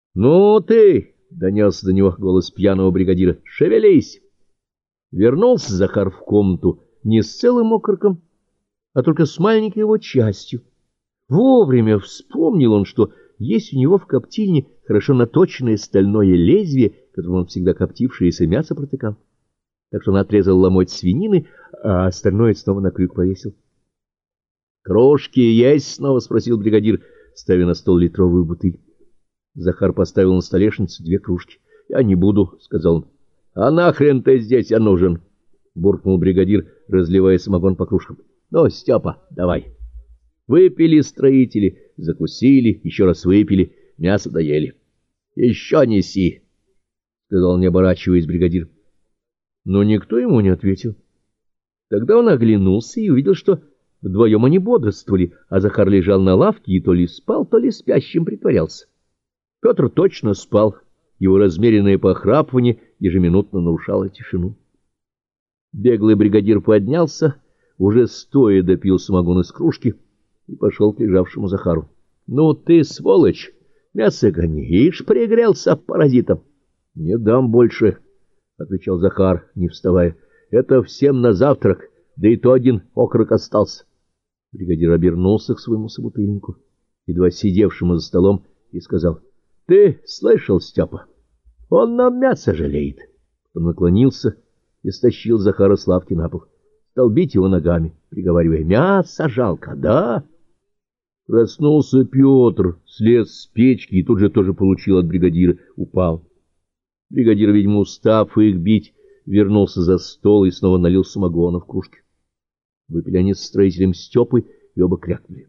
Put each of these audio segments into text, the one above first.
— Ну ты, — донесся до него голос пьяного бригадира, — шевелись! Вернулся Захар в комнату не с целым окороком, а только с маленькой его частью. Вовремя вспомнил он, что есть у него в коптильне хорошо наточенное стальное лезвие, которым он всегда коптившееся мясо протыкал. Так что он отрезал ломоть свинины, а остальное снова на крюк повесил. — Кружки есть? — снова спросил бригадир, ставя на стол литровую бутыль. Захар поставил на столешницу 2 кружки. — Я не буду, — сказал он. — А нахрен ты здесь нужен? — буркнул бригадир, разливая самогон по кружкам. — Ну, Степа, давай. Выпили строители, закусили, еще раз выпили, мясо доели. — Еще неси, — сказал, не оборачиваясь, бригадир. Но никто ему не ответил. Тогда он оглянулся и увидел, что вдвоем они бодрствовали, а Захар лежал на лавке и то ли спал, то ли спящим притворялся. Петр точно спал, его размеренное похрапывание ежеминутно нарушало тишину. Беглый бригадир поднялся, уже стоя допил самогон из кружки и пошел к лежавшему Захару. — Ну ты, сволочь, мясо гонишь, пригрелся паразитом. — Не дам больше, — отвечал Захар, не вставая. — Это всем на завтрак, да и то 1 окорок остался. Бригадир обернулся к своему собутыльнику, едва сидевшему за столом, и сказал: — Ты слышал, Степа? Он нам мясо жалеет. Он наклонился и стащил Захара с лавки на пол. Стал бить его ногами, приговаривая: — Мясо жалко, да? Проснулся Петр, слез с печки и тут же тоже получил от бригадира, упал. Бригадир, видимо, устав их бить, вернулся за стол и снова налил самогона в кружки. Выпили они с строителем Степой и оба крякнули.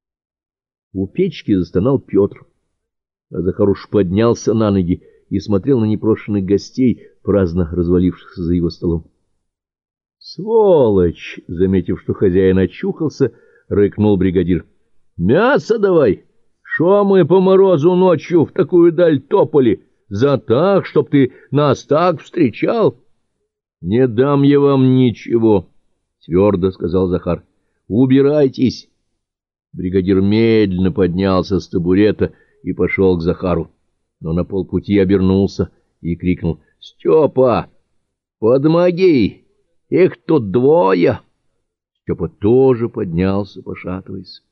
У печки застонал Петр, а Захар уж поднялся на ноги и смотрел на непрошенных гостей, праздно развалившихся за его столом. — Сволочь! — заметив, что хозяин очухался, рыкнул бригадир. — Мясо давай! Шо мы по морозу ночью в такую даль топали? За так, чтоб ты нас так встречал? — Не дам я вам ничего, — твердо сказал Захар. — Убирайтесь! Бригадир медленно поднялся с табурета и пошел к Захару, но на полпути обернулся и крикнул: — Степа, подмоги! Их тут 2! Степа тоже поднялся, пошатываясь.